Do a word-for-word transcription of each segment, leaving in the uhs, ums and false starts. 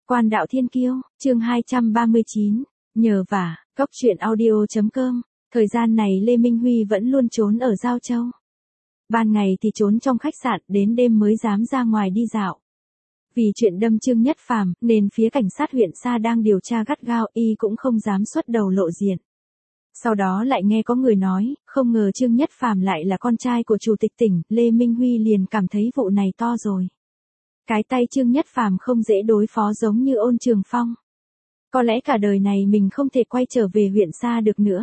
Quan đạo thiên kiêu, chương hai trăm ba mươi chín, nhờ vả, cóc truyện audio.com. Thời gian này Lê Minh Huy vẫn luôn trốn ở Giao Châu. Ban ngày thì trốn trong khách sạn, đến đêm mới dám ra ngoài đi dạo. Vì chuyện đâm Trương Nhất Phàm, nên phía cảnh sát huyện Sa đang điều tra gắt gao, y cũng không dám xuất đầu lộ diện. Sau đó lại nghe có người nói, không ngờ Trương Nhất Phàm lại là con trai của chủ tịch tỉnh, Lê Minh Huy liền cảm thấy vụ này to rồi. Cái tay Trương Nhất Phàm không dễ đối phó giống như Ôn Trường Phong. Có lẽ cả đời này mình không thể quay trở về huyện Sa được nữa.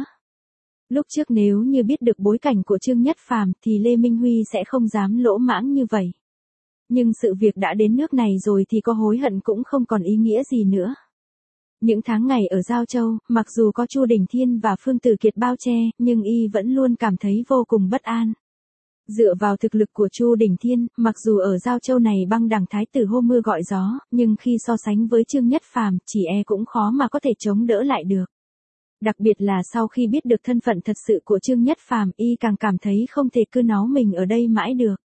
Lúc trước nếu như biết được bối cảnh của Trương Nhất Phàm thì Lê Minh Huy sẽ không dám lỗ mãng như vậy. Nhưng sự việc đã đến nước này rồi thì có hối hận cũng không còn ý nghĩa gì nữa. Những tháng ngày ở Giao Châu, mặc dù có Chu Đình Thiên và Phương Tử Kiệt bao che, nhưng y vẫn luôn cảm thấy vô cùng bất an. Dựa vào thực lực của Chu Đình Thiên, mặc dù ở Giao Châu này băng đẳng thái tử hô mưa gọi gió, nhưng khi so sánh với Trương Nhất Phàm, chỉ e cũng khó mà có thể chống đỡ lại được. Đặc biệt là sau khi biết được thân phận thật sự của Trương Nhất Phàm, y càng cảm thấy không thể cứ náu mình ở đây mãi được.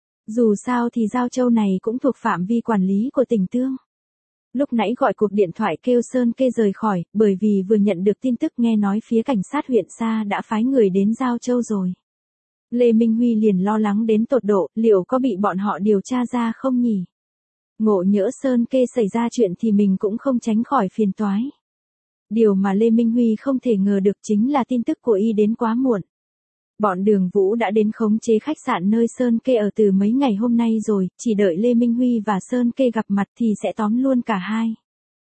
Dù sao thì Giao Châu này cũng thuộc phạm vi quản lý của tỉnh Tương. Lúc nãy gọi cuộc điện thoại kêu Sơn Kê rời khỏi, bởi vì vừa nhận được tin tức nghe nói phía cảnh sát huyện Sa đã phái người đến Giao Châu rồi. Lê Minh Huy liền lo lắng đến tột độ, liệu có bị bọn họ điều tra ra không nhỉ? Ngộ nhỡ Sơn Kê xảy ra chuyện thì mình cũng không tránh khỏi phiền toái. Điều mà Lê Minh Huy không thể ngờ được chính là tin tức của y đến quá muộn. Bọn Đường Vũ đã đến khống chế khách sạn nơi Sơn Kê ở từ mấy ngày hôm nay rồi, chỉ đợi Lê Minh Huy và Sơn Kê gặp mặt thì sẽ tóm luôn cả hai.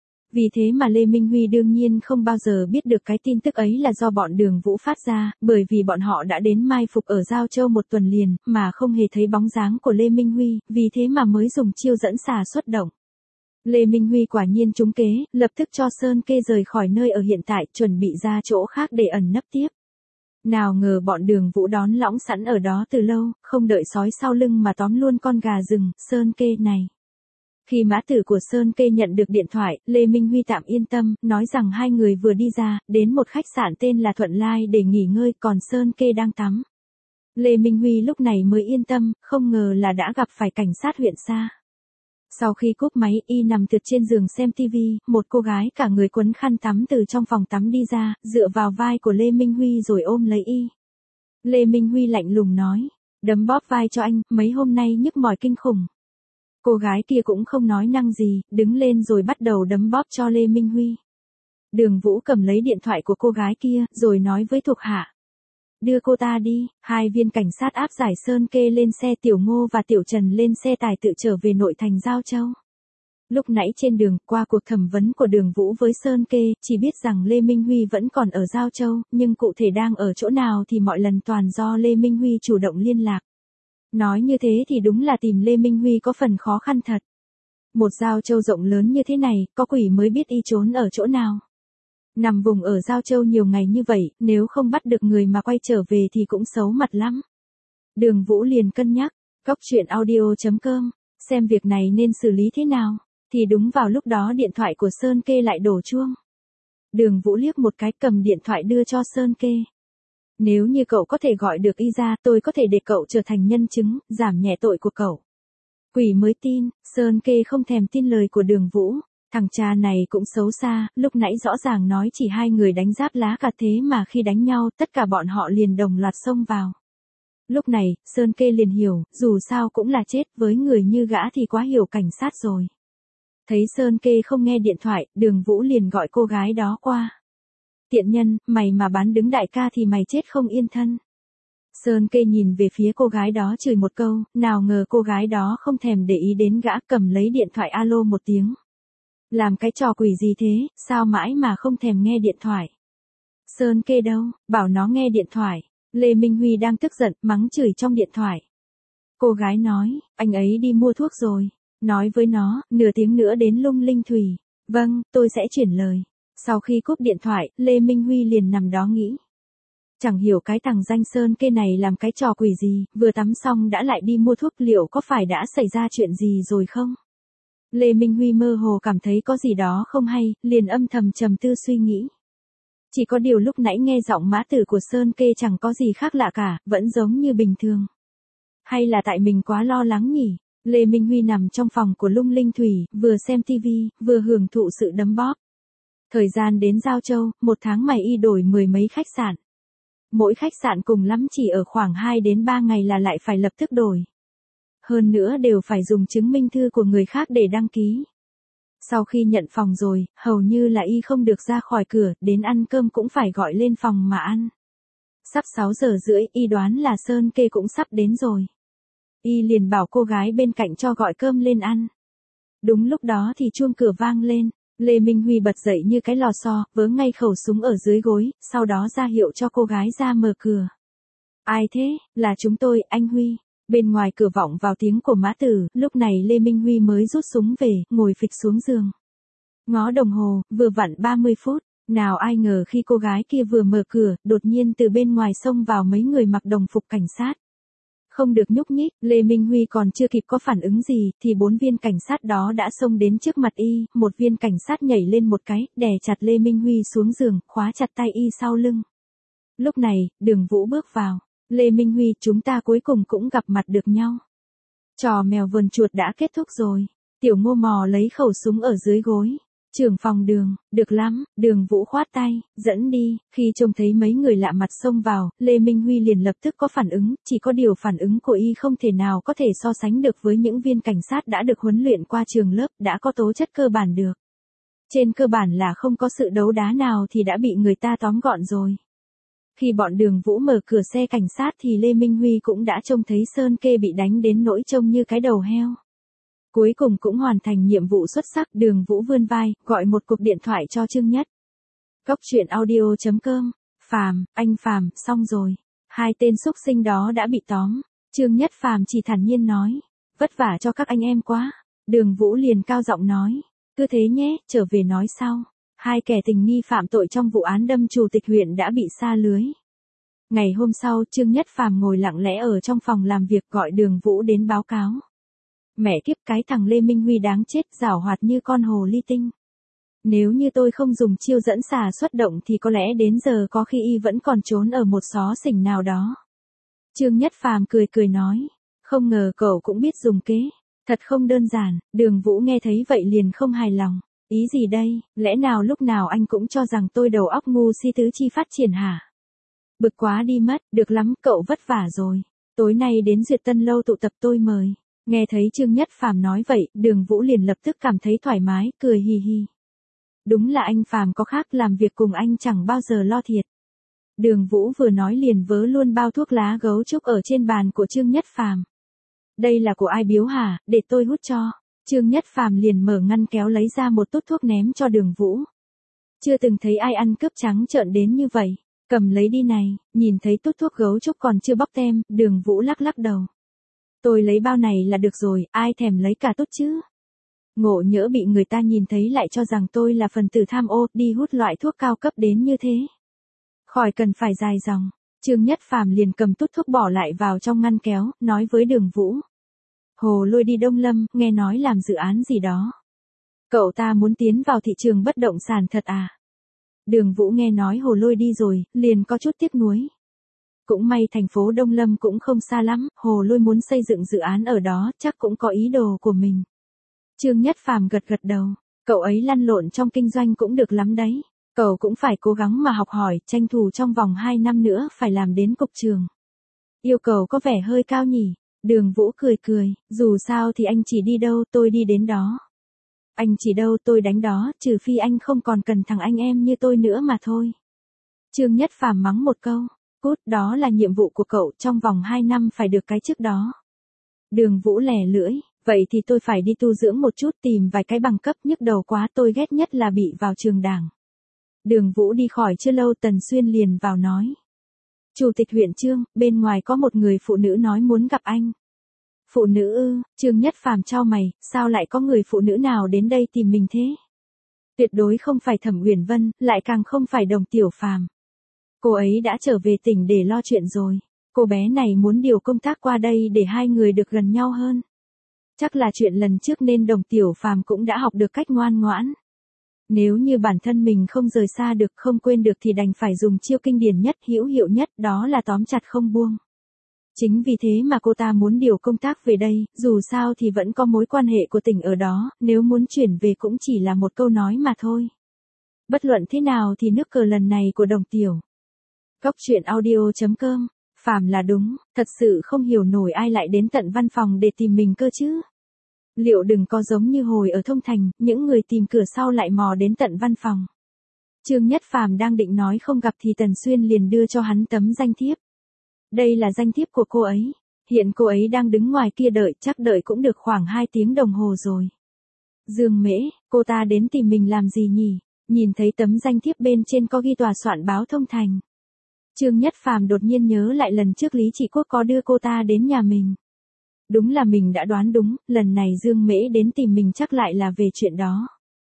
Vì thế mà Lê Minh Huy đương nhiên không bao giờ biết được cái tin tức ấy là do bọn Đường Vũ phát ra, bởi vì bọn họ đã đến mai phục ở Giao Châu một tuần liền, mà không hề thấy bóng dáng của Lê Minh Huy, vì thế mà mới dùng chiêu dẫn xà xuất động. Lê Minh Huy quả nhiên trúng kế, lập tức cho Sơn Kê rời khỏi nơi ở hiện tại, chuẩn bị ra chỗ khác để ẩn nấp tiếp. Nào ngờ bọn Đường Vũ đón lõng sẵn ở đó từ lâu, không đợi sói sau lưng mà tóm luôn con gà rừng, Sơn Kê này. Khi mã tử của Sơn Kê nhận được điện thoại, Lê Minh Huy tạm yên tâm, nói rằng hai người vừa đi ra, đến một khách sạn tên là Thuận Lai để nghỉ ngơi, còn Sơn Kê đang tắm. Lê Minh Huy lúc này mới yên tâm, không ngờ là đã gặp phải cảnh sát huyện Sa. Sau khi cúp máy, y nằm tựa trên giường xem tivi, một cô gái cả người quấn khăn tắm từ trong phòng tắm đi ra, dựa vào vai của Lê Minh Huy rồi ôm lấy y. Lê Minh Huy lạnh lùng nói, đấm bóp vai cho anh, mấy hôm nay nhức mỏi kinh khủng. Cô gái kia cũng không nói năng gì, đứng lên rồi bắt đầu đấm bóp cho Lê Minh Huy. Đường Vũ cầm lấy điện thoại của cô gái kia, rồi nói với thuộc hạ. Đưa cô ta đi, hai viên cảnh sát áp giải Sơn Kê lên xe, Tiểu Ngô và Tiểu Trần lên xe tài tự trở về nội thành Giao Châu. Lúc nãy trên đường, qua cuộc thẩm vấn của Đường Vũ với Sơn Kê, chỉ biết rằng Lê Minh Huy vẫn còn ở Giao Châu, nhưng cụ thể đang ở chỗ nào thì mọi lần toàn do Lê Minh Huy chủ động liên lạc. Nói như thế thì đúng là tìm Lê Minh Huy có phần khó khăn thật. Một Giao Châu rộng lớn như thế này, có quỷ mới biết y trốn ở chỗ nào. Nằm vùng ở Giao Châu nhiều ngày như vậy, nếu không bắt được người mà quay trở về thì cũng xấu mặt lắm. Đường Vũ liền cân nhắc, cóc truyện audio.com, xem việc này nên xử lý thế nào, thì đúng vào lúc đó điện thoại của Sơn Kê lại đổ chuông. Đường Vũ liếc một cái, cầm điện thoại đưa cho Sơn Kê. Nếu như cậu có thể gọi được y ra, tôi có thể để cậu trở thành nhân chứng, giảm nhẹ tội của cậu. Quỷ mới tin, Sơn Kê không thèm tin lời của Đường Vũ. Thằng cha này cũng xấu xa, lúc nãy rõ ràng nói chỉ hai người đánh giáp lá cả thế mà khi đánh nhau, tất cả bọn họ liền đồng loạt xông vào. Lúc này, Sơn Kê liền hiểu, dù sao cũng là chết, với người như gã thì quá hiểu cảnh sát rồi. Thấy Sơn Kê không nghe điện thoại, Đường Vũ liền gọi cô gái đó qua. Tiện nhân, mày mà bán đứng đại ca thì mày chết không yên thân. Sơn Kê nhìn về phía cô gái đó chửi một câu, nào ngờ cô gái đó không thèm để ý đến gã, cầm lấy điện thoại alo một tiếng. Làm cái trò quỷ gì thế, sao mãi mà không thèm nghe điện thoại. Sơn Kê đâu, bảo nó nghe điện thoại. Lê Minh Huy đang tức giận, mắng chửi trong điện thoại. Cô gái nói, anh ấy đi mua thuốc rồi. Nói với nó, nửa tiếng nữa đến Lung Linh Thủy. Vâng, tôi sẽ chuyển lời. Sau khi cúp điện thoại, Lê Minh Huy liền nằm đó nghĩ. Chẳng hiểu cái thằng danh Sơn Kê này làm cái trò quỷ gì, vừa tắm xong đã lại đi mua thuốc, liệu có phải đã xảy ra chuyện gì rồi không? Lê Minh Huy mơ hồ cảm thấy có gì đó không hay, liền âm thầm trầm tư suy nghĩ. Chỉ có điều lúc nãy nghe giọng mã tử của Sơn Kê chẳng có gì khác lạ cả, vẫn giống như bình thường. Hay là tại mình quá lo lắng nhỉ? Lê Minh Huy nằm trong phòng của Lung Linh Thủy, vừa xem tivi, vừa hưởng thụ sự đấm bóp. Thời gian đến Giao Châu, một tháng mày y đổi mười mấy khách sạn. Mỗi khách sạn cùng lắm chỉ ở khoảng hai đến ba ngày là lại phải lập tức đổi. Hơn nữa đều phải dùng chứng minh thư của người khác để đăng ký. Sau khi nhận phòng rồi, hầu như là y không được ra khỏi cửa, đến ăn cơm cũng phải gọi lên phòng mà ăn. Sắp sáu giờ rưỡi, y đoán là Sơn Kê cũng sắp đến rồi. Y liền bảo cô gái bên cạnh cho gọi cơm lên ăn. Đúng lúc đó thì chuông cửa vang lên, Lê Minh Huy bật dậy như cái lò xo, vớ ngay khẩu súng ở dưới gối, sau đó ra hiệu cho cô gái ra mở cửa. Ai thế? Là chúng tôi, anh Huy. Bên ngoài cửa vọng vào tiếng của Mã Tử, lúc này Lê Minh Huy mới rút súng về, ngồi phịch xuống giường. Ngó đồng hồ, vừa vặn ba mươi phút, nào ai ngờ khi cô gái kia vừa mở cửa, đột nhiên từ bên ngoài xông vào mấy người mặc đồng phục cảnh sát. Không được nhúc nhích, Lê Minh Huy còn chưa kịp có phản ứng gì, thì bốn viên cảnh sát đó đã xông đến trước mặt y, một viên cảnh sát nhảy lên một cái, đè chặt Lê Minh Huy xuống giường, khóa chặt tay y sau lưng. Lúc này, Đường Vũ bước vào. Lê Minh Huy, chúng ta cuối cùng cũng gặp mặt được nhau. Trò mèo vườn chuột đã kết thúc rồi. Tiểu Ngô mò lấy khẩu súng ở dưới gối. Trưởng phòng Đường, được lắm, Đường Vũ khoát tay, dẫn đi. Khi trông thấy mấy người lạ mặt xông vào, Lê Minh Huy liền lập tức có phản ứng, chỉ có điều phản ứng của y không thể nào có thể so sánh được với những viên cảnh sát đã được huấn luyện qua trường lớp, đã có tố chất cơ bản được. Trên cơ bản là không có sự đấu đá nào thì đã bị người ta tóm gọn rồi. Khi bọn Đường Vũ mở cửa xe cảnh sát thì Lê Minh Huy cũng đã trông thấy Sơn Kê bị đánh đến nỗi trông như cái đầu heo. Cuối cùng cũng hoàn thành nhiệm vụ xuất sắc, Đường Vũ vươn vai, gọi một cuộc điện thoại cho Trương Nhất. Cốc truyện audio chấm com, Phàm, anh Phàm, xong rồi. Hai tên xúc sinh đó đã bị tóm. Trương Nhất Phàm chỉ thản nhiên nói, vất vả cho các anh em quá. Đường Vũ liền cao giọng nói, cứ thế nhé, trở về nói sau. Hai kẻ tình nghi phạm tội trong vụ án đâm chủ tịch huyện đã bị sa lưới. Ngày hôm sau, Trương Nhất Phàm ngồi lặng lẽ ở trong phòng làm việc gọi Đường Vũ đến báo cáo. Mẹ kiếp, cái thằng Lê Minh Huy đáng chết, giảo hoạt như con hồ ly tinh. Nếu như tôi không dùng chiêu dẫn xà xuất động thì có lẽ đến giờ có khi y vẫn còn trốn ở một xó xỉnh nào đó. Trương Nhất Phàm cười cười nói, không ngờ cậu cũng biết dùng kế. Thật không đơn giản. Đường Vũ nghe thấy vậy liền không hài lòng. Ý gì đây, lẽ nào lúc nào anh cũng cho rằng tôi đầu óc ngu si tứ chi phát triển hả? Bực quá đi mất, được lắm, cậu vất vả rồi. Tối nay đến Duyệt Tân Lâu tụ tập tôi mời. Nghe thấy Trương Nhất Phàm nói vậy, Đường Vũ liền lập tức cảm thấy thoải mái, cười hì hì. Đúng là anh Phàm có khác, làm việc cùng anh chẳng bao giờ lo thiệt. Đường Vũ vừa nói liền vớ luôn bao thuốc lá gấu trúc ở trên bàn của Trương Nhất Phàm. Đây là của ai biếu hả, để tôi hút cho. Trương Nhất Phàm liền mở ngăn kéo lấy ra một tút thuốc ném cho Đường Vũ. Chưa từng thấy ai ăn cướp trắng trợn đến như vậy. Cầm lấy đi này, nhìn thấy tút thuốc gấu trúc còn chưa bóc tem, Đường Vũ lắc lắc đầu. Tôi lấy bao này là được rồi, ai thèm lấy cả tút chứ. Ngộ nhỡ bị người ta nhìn thấy lại cho rằng tôi là phần tử tham ô, đi hút loại thuốc cao cấp đến như thế. Khỏi cần phải dài dòng. Trương Nhất Phàm liền cầm tút thuốc bỏ lại vào trong ngăn kéo, nói với Đường Vũ. Hồ Lôi đi Đông Lâm, nghe nói làm dự án gì đó. Cậu ta muốn tiến vào thị trường bất động sản thật à? Đường Vũ nghe nói Hồ Lôi đi rồi, liền có chút tiếc nuối. Cũng may thành phố Đông Lâm cũng không xa lắm, Hồ Lôi muốn xây dựng dự án ở đó, chắc cũng có ý đồ của mình. Trương Nhất Phàm gật gật đầu, cậu ấy lăn lộn trong kinh doanh cũng được lắm đấy. Cậu cũng phải cố gắng mà học hỏi, tranh thủ trong vòng hai năm nữa phải làm đến cục trưởng. Yêu cầu có vẻ hơi cao nhỉ? Đường Vũ cười cười, dù sao thì anh chỉ đi đâu tôi đi đến đó. Anh chỉ đâu tôi đánh đó, trừ phi anh không còn cần thằng anh em như tôi nữa mà thôi. Trương Nhất Phàm mắng một câu, cút, đó là nhiệm vụ của cậu, trong vòng hai năm phải được cái chức đó. Đường Vũ lẻ lưỡi, vậy thì tôi phải đi tu dưỡng một chút, tìm vài cái bằng cấp, nhức đầu quá, tôi ghét nhất là bị vào trường đảng. Đường Vũ đi khỏi chưa lâu Tần Xuyên liền vào nói. Chủ tịch huyện Trương, bên ngoài có một người phụ nữ nói muốn gặp anh. Phụ nữ ư? Trương Nhất Phàm chau mày, sao lại có người phụ nữ nào đến đây tìm mình thế? Tuyệt đối không phải Thẩm Uyển Vân, lại càng không phải Đồng Tiểu Phàm. Cô ấy đã trở về tỉnh để lo chuyện rồi. Cô bé này muốn điều công tác qua đây để hai người được gần nhau hơn. Chắc là chuyện lần trước nên Đồng Tiểu Phàm cũng đã học được cách ngoan ngoãn. Nếu như bản thân mình không rời xa được, không quên được thì đành phải dùng chiêu kinh điển nhất, hữu hiệu nhất, đó là tóm chặt không buông. Chính vì thế mà cô ta muốn điều công tác về đây, dù sao thì vẫn có mối quan hệ của tỉnh ở đó, nếu muốn chuyển về cũng chỉ là một câu nói mà thôi. Bất luận thế nào thì nước cờ lần này của Đồng Tiểu. Góc truyện audio chấm com, phàm là đúng, thật sự không hiểu nổi ai lại đến tận văn phòng để tìm mình cơ chứ. Liệu đừng có giống như hồi ở Thông Thành, những người tìm cửa sau lại mò đến tận văn phòng. Trương Nhất Phàm đang định nói không gặp thì Tần Xuyên liền đưa cho hắn tấm danh thiếp. Đây là danh thiếp của cô ấy. Hiện cô ấy đang đứng ngoài kia đợi, chắc đợi cũng được khoảng hai tiếng đồng hồ rồi. Dương Mễ, cô ta đến tìm mình làm gì nhỉ? Nhìn thấy tấm danh thiếp bên trên có ghi tòa soạn báo Thông Thành. Trương Nhất Phàm đột nhiên nhớ lại lần trước Lý Trị Quốc có đưa cô ta đến nhà mình. Đúng là mình đã đoán đúng, lần này Dương Mễ đến tìm mình chắc lại là về chuyện đó.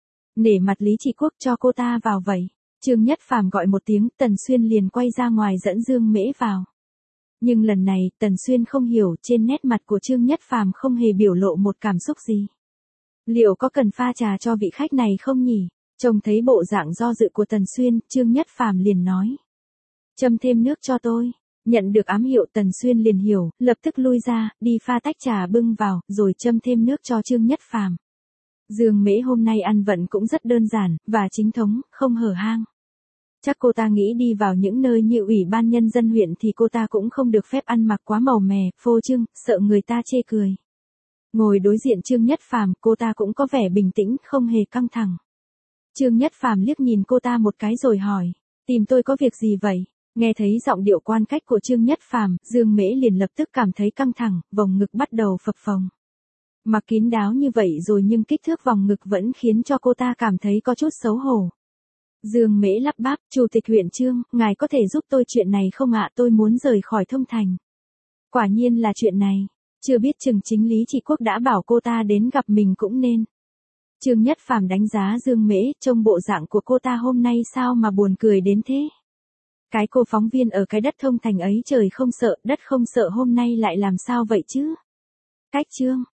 Nể mặt Lý Trị Quốc cho cô ta vào vậy. Trương Nhất Phàm gọi một tiếng, Tần Xuyên liền quay ra ngoài dẫn Dương Mễ vào. Nhưng lần này, Tần Xuyên không hiểu, trên nét mặt của Trương Nhất Phàm không hề biểu lộ một cảm xúc gì. Liệu có cần pha trà cho vị khách này không nhỉ? Trông thấy bộ dạng do dự của Tần Xuyên, Trương Nhất Phàm liền nói. Châm thêm nước cho tôi. Nhận được ám hiệu Tần Xuyên liền hiểu, lập tức lui ra, đi pha tách trà bưng vào, rồi châm thêm nước cho Trương Nhất Phàm. Dương Mễ hôm nay ăn vận cũng rất đơn giản, và chính thống, không hở hang. Chắc cô ta nghĩ đi vào những nơi như Ủy ban Nhân dân huyện thì cô ta cũng không được phép ăn mặc quá màu mè, phô trương, sợ người ta chê cười. Ngồi đối diện Trương Nhất Phàm, cô ta cũng có vẻ bình tĩnh, không hề căng thẳng. Trương Nhất Phàm liếc nhìn cô ta một cái rồi hỏi, tìm tôi có việc gì vậy? Nghe thấy giọng điệu quan cách của Trương Nhất Phàm, Dương Mễ liền lập tức cảm thấy căng thẳng, vòng ngực bắt đầu phập phồng. Mặc kín đáo như vậy rồi nhưng kích thước vòng ngực vẫn khiến cho cô ta cảm thấy có chút xấu hổ. Dương Mễ lắp bắp, Chủ tịch huyện Trương, ngài có thể giúp tôi chuyện này không ạ? Tôi muốn rời khỏi Thông Thành. Quả nhiên là chuyện này, chưa biết chừng chính Lý Trị Quốc đã bảo cô ta đến gặp mình cũng nên. Trương Nhất Phàm đánh giá Dương Mễ, trông bộ dạng của cô ta hôm nay sao mà buồn cười đến thế. Cái cô phóng viên ở cái đất Thông Thành ấy trời không sợ, đất không sợ hôm nay lại làm sao vậy chứ? Cách Trương,